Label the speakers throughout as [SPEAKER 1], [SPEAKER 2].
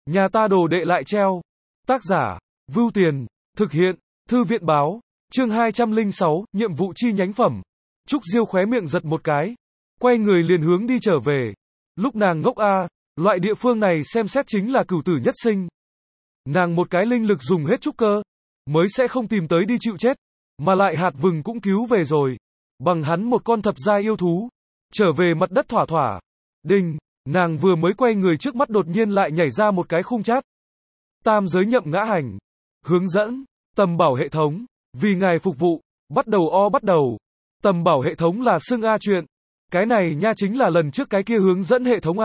[SPEAKER 1] Nhà ta đồ đệ lại treo. Tác giả, Vưu Tiền, thực hiện, Thư viện báo, chương 206, nhiệm vụ chi nhánh phẩm. Trúc Diêu khóe miệng giật một cái, quay người liền hướng đi trở về. Lúc nàng ngốc loại địa phương này xem xét chính là cửu tử nhất sinh. Nàng một cái linh lực dùng hết trúc cơ, mới sẽ không tìm tới đi chịu chết, mà lại hạt vừng cũng cứu về rồi. Bằng hắn một con thập giai yêu thú, trở về mặt đất thỏa thỏa. Đinh, nàng vừa mới quay người trước mắt đột nhiên lại nhảy ra một cái khung chat. Tam giới nhậm ngã hành. Hướng dẫn, tầm bảo hệ thống, vì ngài phục vụ, bắt đầu. Tầm bảo hệ thống là xưng chuyện. Cái này nha chính là lần trước cái kia hướng dẫn hệ thống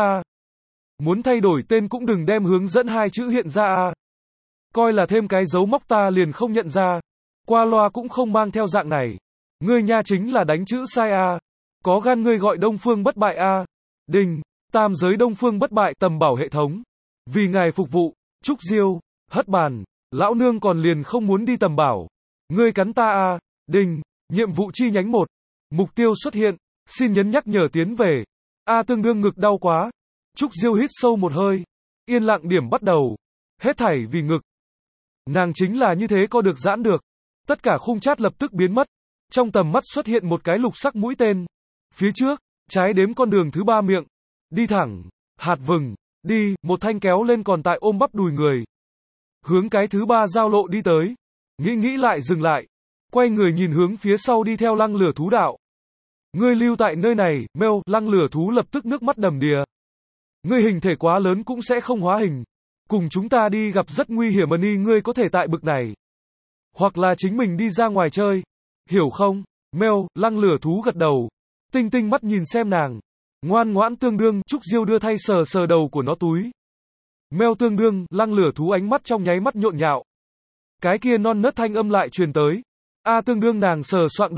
[SPEAKER 1] Muốn thay đổi tên cũng đừng đem hướng dẫn hai chữ hiện ra Coi là thêm cái dấu móc ta liền không nhận ra. Qua loa cũng không mang theo dạng này. Ngươi nha chính là đánh chữ sai Có gan ngươi gọi Đông Phương bất bại Đinh, tam giới Đông Phương bất bại tầm bảo hệ thống. Vì ngài phục vụ, Trúc Diêu, hất bàn, lão nương còn liền không muốn đi tầm bảo. Ngươi cắn ta Đinh, nhiệm vụ chi nhánh 1. Mục tiêu xuất hiện, xin nhấn nhắc nhở tiến về. Tương đương ngực đau quá. Trúc Diêu hít sâu một hơi. Yên lặng điểm bắt đầu. Hết thảy vì ngực. Nàng chính là như thế có được giãn được. Tất cả khung chat lập tức biến mất. Trong tầm mắt xuất hiện một cái lục sắc mũi tên. Phía trước, trái đếm con đường thứ 3 miệng. Đi thẳng, hạt vừng, đi, một thanh kéo lên còn tại ôm bắp đùi người. Hướng cái thứ 3 giao lộ đi tới. Nghĩ lại dừng lại. Quay người nhìn hướng phía sau đi theo lăng lửa thú đạo. Ngươi lưu tại nơi này, mêu, lăng lửa thú lập tức nước mắt đầm đìa. Ngươi hình thể quá lớn cũng sẽ không hóa hình. Cùng chúng ta đi gặp rất nguy hiểm ngươi có thể tại bực này. Hoặc là chính mình đi ra ngoài chơi. Hiểu không? Mêu, lăng lửa thú gật đầu. Tinh tinh mắt nhìn xem nàng. Ngoan ngoãn tương đương, Trúc Diêu đưa thay sờ đầu của nó túi. Meo tương đương, lăng lửa thú ánh mắt trong nháy mắt nhộn nhạo. Cái kia non nớt thanh âm lại truyền tới. Tương đương nàng sờ soạng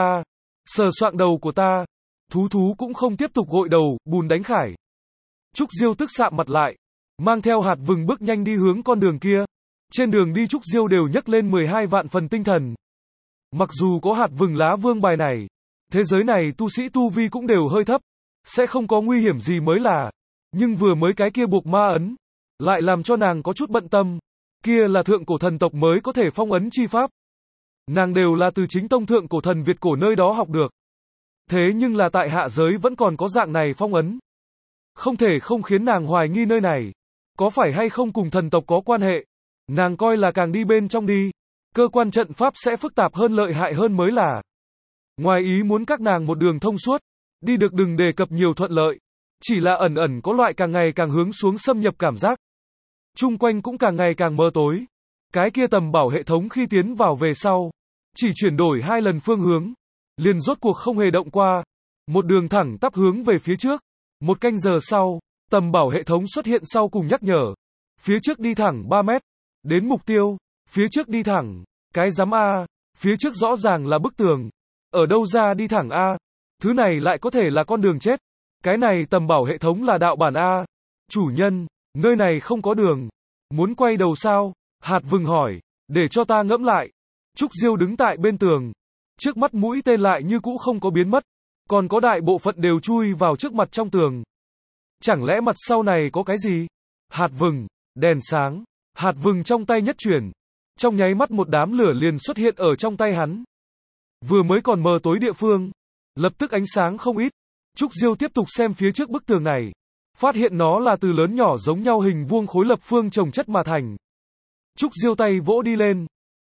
[SPEAKER 1] đầu của ta. Thú cũng không tiếp tục gội đầu, bùn đánh khải. Trúc Diêu tức sạm mặt lại. Mang theo hạt vừng bước nhanh đi hướng con đường kia. Trên đường đi Trúc Diêu đều nhấc lên 12 vạn phần tinh thần. Mặc dù có hạt vừng lá vương bài này, thế giới này tu sĩ tu vi cũng đều hơi thấp. Sẽ không có nguy hiểm gì mới là. Nhưng vừa mới cái kia buộc ma ấn, lại làm cho nàng có chút bận tâm. Kia là thượng cổ thần tộc mới có thể phong ấn chi pháp. Nàng đều là từ chính tông thượng cổ thần Việt cổ nơi đó học được. Thế nhưng là tại hạ giới vẫn còn có dạng này phong ấn. Không thể không khiến nàng hoài nghi nơi này. Có phải hay không cùng thần tộc có quan hệ. Nàng coi là càng đi bên trong đi. Cơ quan trận pháp sẽ phức tạp hơn lợi hại hơn mới là. Ngoài ý muốn các nàng một đường thông suốt. Đi được đừng đề cập nhiều thuận lợi. Chỉ là ẩn có loại càng ngày càng hướng xuống xâm nhập cảm giác. Chung quanh cũng càng ngày càng mờ tối. Cái kia tầm bảo hệ thống khi tiến vào về sau. Chỉ chuyển đổi 2 lần phương hướng. Liền rốt cuộc không hề động qua. Một đường thẳng tắp hướng về phía trước. 1 canh giờ sau, tầm bảo hệ thống xuất hiện sau cùng nhắc nhở. Phía trước đi thẳng 3 mét. Đến mục tiêu. Phía trước đi thẳng. Cái giám Phía trước rõ ràng là bức tường. Ở đâu ra đi thẳng Thứ này lại có thể là con đường chết. Cái này tầm bảo hệ thống là đạo bản Chủ nhân, nơi này không có đường. Muốn quay đầu sao? Hạt vừng hỏi. Để cho ta ngẫm lại. Trúc Diêu đứng tại bên tường. Trước mắt mũi tên lại như cũ không có biến mất. Còn có đại bộ phận đều chui vào trước mặt trong tường. Chẳng lẽ mặt sau này có cái gì? Hạt vừng, đèn sáng. Hạt vừng trong tay nhất chuyển. Trong nháy mắt một đám lửa liền xuất hiện ở trong tay hắn. Vừa mới còn mờ tối địa phương. Lập tức ánh sáng không ít. Trúc Diêu tiếp tục xem phía trước bức tường này. Phát hiện nó là từ lớn nhỏ giống nhau hình vuông khối lập phương chồng chất mà thành. Trúc Diêu tay vỗ đi lên.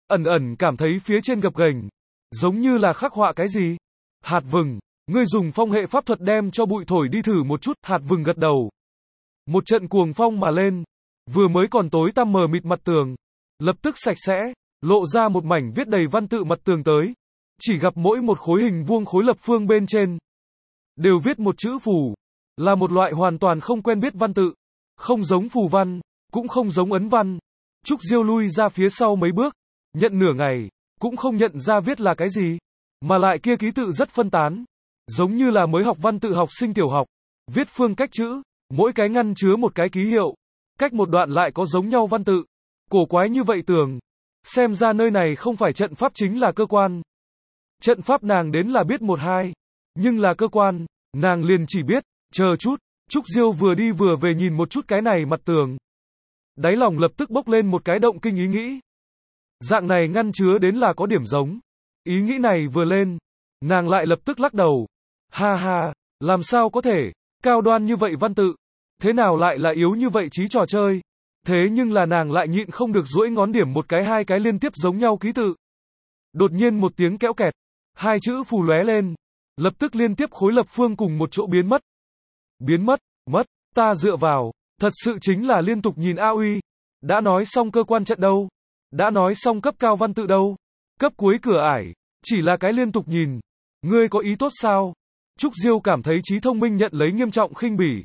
[SPEAKER 1] Ẩn cảm thấy phía trên gập ghềnh. Giống như là khắc họa cái gì. Hạt vừng, ngươi dùng phong hệ pháp thuật đem cho bụi thổi đi thử một chút. Hạt vừng gật đầu. Một trận cuồng phong mà lên. Vừa mới còn tối tăm mờ mịt mặt tường. Lập tức sạch sẽ. Lộ ra một mảnh viết đầy văn tự mặt tường tới. Chỉ gặp mỗi một khối hình vuông khối lập phương bên trên. Đều viết một chữ phù. Là một loại hoàn toàn không quen biết văn tự. Không giống phù văn. Cũng không giống ấn văn. Trúc Diêu lui ra phía sau mấy bước. Nhận nửa ngày. Cũng không nhận ra viết là cái gì. Mà lại kia ký tự rất phân tán. Giống như là mới học văn tự học sinh tiểu học. Viết phương cách chữ. Mỗi cái ngăn chứa một cái ký hiệu. Cách một đoạn lại có giống nhau văn tự. Cổ quái như vậy tường. Xem ra nơi này không phải trận pháp chính là cơ quan. Trận pháp nàng đến là biết 1-2. Nhưng là cơ quan. Nàng liền chỉ biết. Chờ chút. Trúc Diêu vừa đi vừa về nhìn một chút cái này mặt tường. Đáy lòng lập tức bốc lên một cái động kinh ý nghĩ. Dạng này ngăn chứa đến là có điểm giống. Ý nghĩ này vừa lên, nàng lại lập tức lắc đầu. Ha ha, làm sao có thể, cao đoan như vậy văn tự, thế nào lại là yếu như vậy trí trò chơi. Thế nhưng là nàng lại nhịn không được duỗi ngón điểm một cái hai cái liên tiếp giống nhau ký tự. Đột nhiên một tiếng kéo kẹt, hai chữ phù lóe lên, lập tức liên tiếp khối lập phương cùng một chỗ biến mất. Biến mất, mất, ta dựa vào, thật sự chính là liên tục nhìn A Uy. Đã nói xong cơ quan trận đâu, đã nói xong cấp cao văn tự đâu, cấp cuối cửa ải, chỉ là cái liên tục nhìn. Ngươi có ý tốt sao? Trúc Diêu cảm thấy trí thông minh nhận lấy nghiêm trọng khinh bỉ.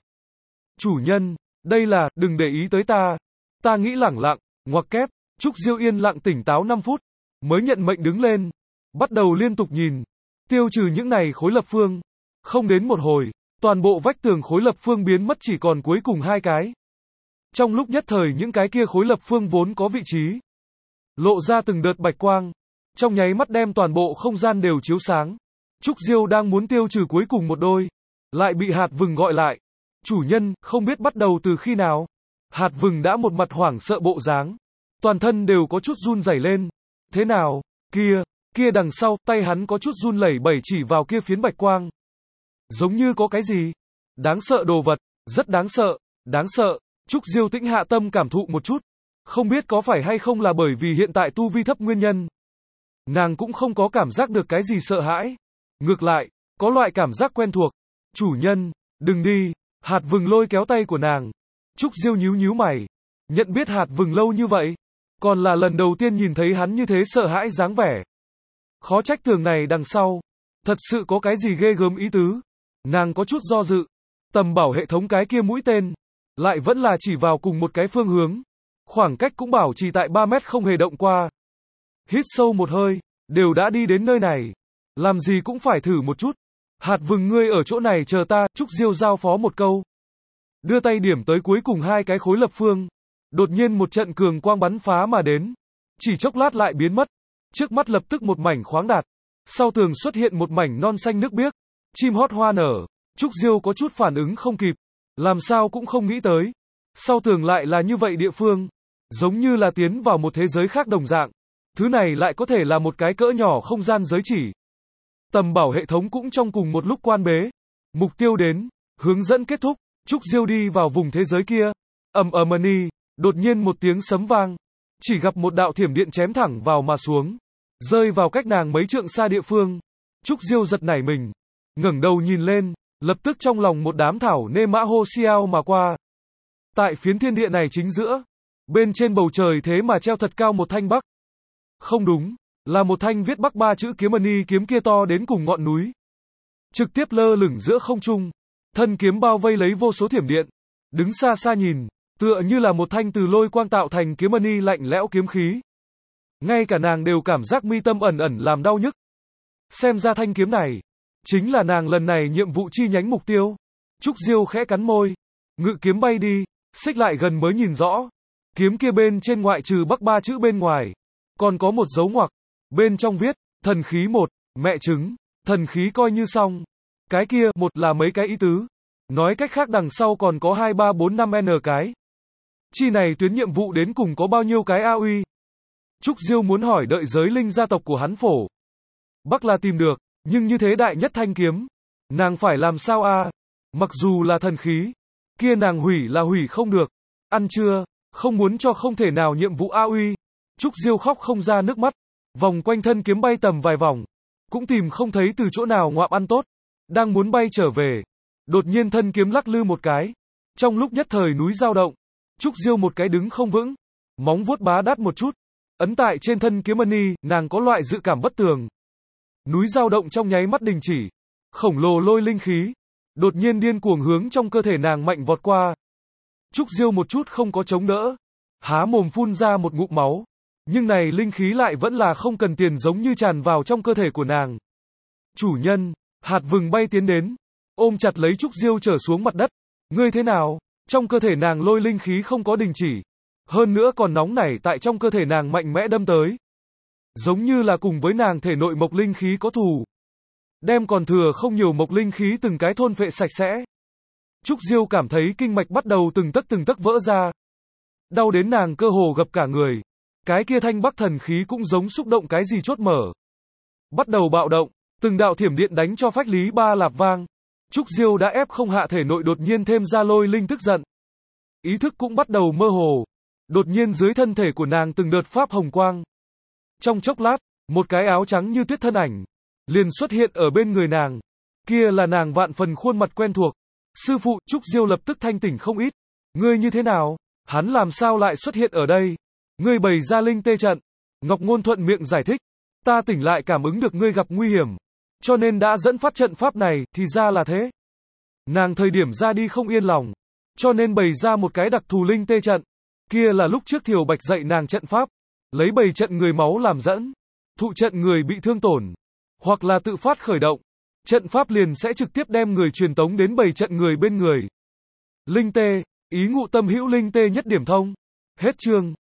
[SPEAKER 1] Chủ nhân, đây là, đừng để ý tới ta. Ta nghĩ lẳng lặng, ngoặc kép, Trúc Diêu yên lặng tỉnh táo 5 phút, mới nhận mệnh đứng lên, bắt đầu liên tục nhìn, tiêu trừ những này khối lập phương. Không đến một hồi, toàn bộ vách tường khối lập phương biến mất chỉ còn cuối cùng hai cái. Trong lúc nhất thời những cái kia khối lập phương vốn có vị trí, lộ ra từng đợt bạch quang, trong nháy mắt đem toàn bộ không gian đều chiếu sáng. Trúc Diêu đang muốn tiêu trừ cuối cùng một đôi, lại bị Hạt Vừng gọi lại. Chủ nhân, không biết bắt đầu từ khi nào. Hạt Vừng đã một mặt hoảng sợ bộ dáng, toàn thân đều có chút run rẩy lên. Thế nào? Kia đằng sau, tay hắn có chút run lẩy bẩy chỉ vào kia phiến bạch quang. Giống như có cái gì? Đáng sợ đồ vật, rất đáng sợ, đáng sợ. Trúc Diêu tĩnh hạ tâm cảm thụ một chút. Không biết có phải hay không là bởi vì hiện tại tu vi thấp nguyên nhân. Nàng cũng không có cảm giác được cái gì sợ hãi. Ngược lại, có loại cảm giác quen thuộc. Chủ nhân, đừng đi. Hạt Vừng lôi kéo tay của nàng. Trúc Diêu nhíu nhíu mày. Nhận biết Hạt Vừng lâu như vậy, còn là lần đầu tiên nhìn thấy hắn như thế sợ hãi dáng vẻ. Khó trách tường này đằng sau, thật sự có cái gì ghê gớm ý tứ. Nàng có chút do dự. Tầm bảo hệ thống cái kia mũi tên, lại vẫn là chỉ vào cùng một cái phương hướng. Khoảng cách cũng bảo trì tại 3 mét không hề động qua. Hít sâu một hơi, đều đã đi đến nơi này. Làm gì cũng phải thử một chút. Hạt Vừng ngươi ở chỗ này chờ ta, Trúc Diêu giao phó một câu. Đưa tay điểm tới cuối cùng hai cái khối lập phương. Đột nhiên một trận cường quang bắn phá mà đến. Chỉ chốc lát lại biến mất. Trước mắt lập tức một mảnh khoáng đạt. Sau tường xuất hiện một mảnh non xanh nước biếc. Chim hót hoa nở. Trúc Diêu có chút phản ứng không kịp. Làm sao cũng không nghĩ tới. Sau tường lại là như vậy địa phương. Giống như là tiến vào một thế giới khác đồng dạng. Thứ này lại có thể là một cái cỡ nhỏ không gian giới chỉ. Tầm bảo hệ thống cũng trong cùng một lúc quan bế. Mục tiêu đến. Hướng dẫn kết thúc. Trúc Diêu đi vào vùng thế giới kia. Mani. Đột nhiên một tiếng sấm vang. Chỉ gặp một đạo thiểm điện chém thẳng vào mà xuống. Rơi vào cách nàng mấy trượng xa địa phương. Trúc Diêu giật nảy mình. Ngẩng đầu nhìn lên. Lập tức trong lòng một đám thảo nê mã hô xiao mà qua. Tại phiến thiên địa này chính giữa. Bên trên bầu trời thế mà treo thật cao một thanh bắc. Không đúng. Là một thanh viết bắc 3 chữ kiếm mani kiếm kia to đến cùng ngọn núi. Trực tiếp lơ lửng giữa không trung. Thân kiếm bao vây lấy vô số thiểm điện. Đứng xa xa nhìn. Tựa như là một thanh từ lôi quang tạo thành kiếm mani lạnh lẽo kiếm khí. Ngay cả nàng đều cảm giác mi tâm ẩn ẩn làm đau nhức. Xem ra thanh kiếm này chính là nàng lần này nhiệm vụ chi nhánh mục tiêu. Trúc Diêu khẽ cắn môi. Ngự kiếm bay đi. Xích lại gần mới nhìn rõ. Kiếm kia bên trên ngoại trừ bắc 3 chữ bên ngoài. Còn có một dấu ngoặc. Bên trong viết. Thần khí 1. Mẹ trứng. Thần khí coi như xong. Cái kia, một là mấy cái ý tứ. Nói cách khác đằng sau còn có 2, 3, 4, 5N cái. Chi này tuyến nhiệm vụ đến cùng có bao nhiêu cái AOE? Trúc Diêu muốn hỏi đợi giới linh gia tộc của hắn phổ. Bắc là tìm được, nhưng như thế đại nhất thanh kiếm. Nàng phải làm sao a? Mặc dù là thần khí. Kia nàng hủy là hủy không được. Ăn chưa? Không muốn cho không thể nào nhiệm vụ AOE. Trúc Diêu khóc không ra nước mắt. Vòng quanh thân kiếm bay tầm vài vòng. Cũng tìm không thấy từ chỗ nào ngoạm ăn tốt. Đang muốn bay trở về. Đột nhiên thân kiếm lắc lư một cái. Trong lúc nhất thời núi dao động. Trúc Diêu một cái đứng không vững. Móng vuốt bá đát một chút. Ấn tại trên thân kiếm mani, nàng có loại dự cảm bất tường. Núi dao động trong nháy mắt đình chỉ. Khổng lồ lôi linh khí. Đột nhiên điên cuồng hướng trong cơ thể nàng mạnh vọt qua. Trúc Diêu một chút không có chống đỡ. Há mồm phun ra một ngụm máu. Nhưng này linh khí lại vẫn là không cần tiền giống như tràn vào trong cơ thể của nàng. Chủ nhân, Hạt Vừng bay tiến đến. Ôm chặt lấy Trúc Diêu trở xuống mặt đất. Ngươi thế nào? Trong cơ thể nàng lôi linh khí không có đình chỉ. Hơn nữa còn nóng nảy tại trong cơ thể nàng mạnh mẽ đâm tới. Giống như là cùng với nàng thể nội mộc linh khí có thù. Đem còn thừa không nhiều mộc linh khí từng cái thôn phệ sạch sẽ. Trúc Diêu cảm thấy kinh mạch bắt đầu từng tấc vỡ ra. đau đến nàng cơ hồ gập cả người. Cái kia thanh bắc thần khí cũng giống xúc động cái gì chốt mở. Bắt đầu bạo động, từng đạo thiểm điện đánh cho phách lý ba lạp vang. Trúc Diêu đã ép không hạ thể nội đột nhiên thêm ra lôi linh tức giận. Ý thức cũng bắt đầu mơ hồ. Đột nhiên dưới thân thể của nàng từng đợt pháp hồng quang. Trong chốc lát, một cái áo trắng như tuyết thân ảnh liền xuất hiện ở bên người nàng. Kia là nàng vạn phần khuôn mặt quen thuộc. Sư phụ, Trúc Diêu lập tức thanh tỉnh không ít. Ngươi như thế nào? Hắn làm sao lại xuất hiện ở đây? Ngươi bày ra linh tê trận. Ngọc Ngôn thuận miệng giải thích. Ta tỉnh lại cảm ứng được ngươi gặp nguy hiểm, cho nên đã dẫn phát trận pháp này, thì ra là thế. Nàng thời điểm ra đi không yên lòng, cho nên bày ra một cái đặc thù linh tê trận. Kia là lúc trước Thiều Bạch dạy nàng trận pháp, lấy bày trận người máu làm dẫn, thụ trận người bị thương tổn, hoặc là tự phát khởi động. Trận pháp liền sẽ trực tiếp đem người truyền tống đến bày trận người bên người. Linh tê, ý ngụ tâm hữu linh tê nhất điểm thông. Hết chương.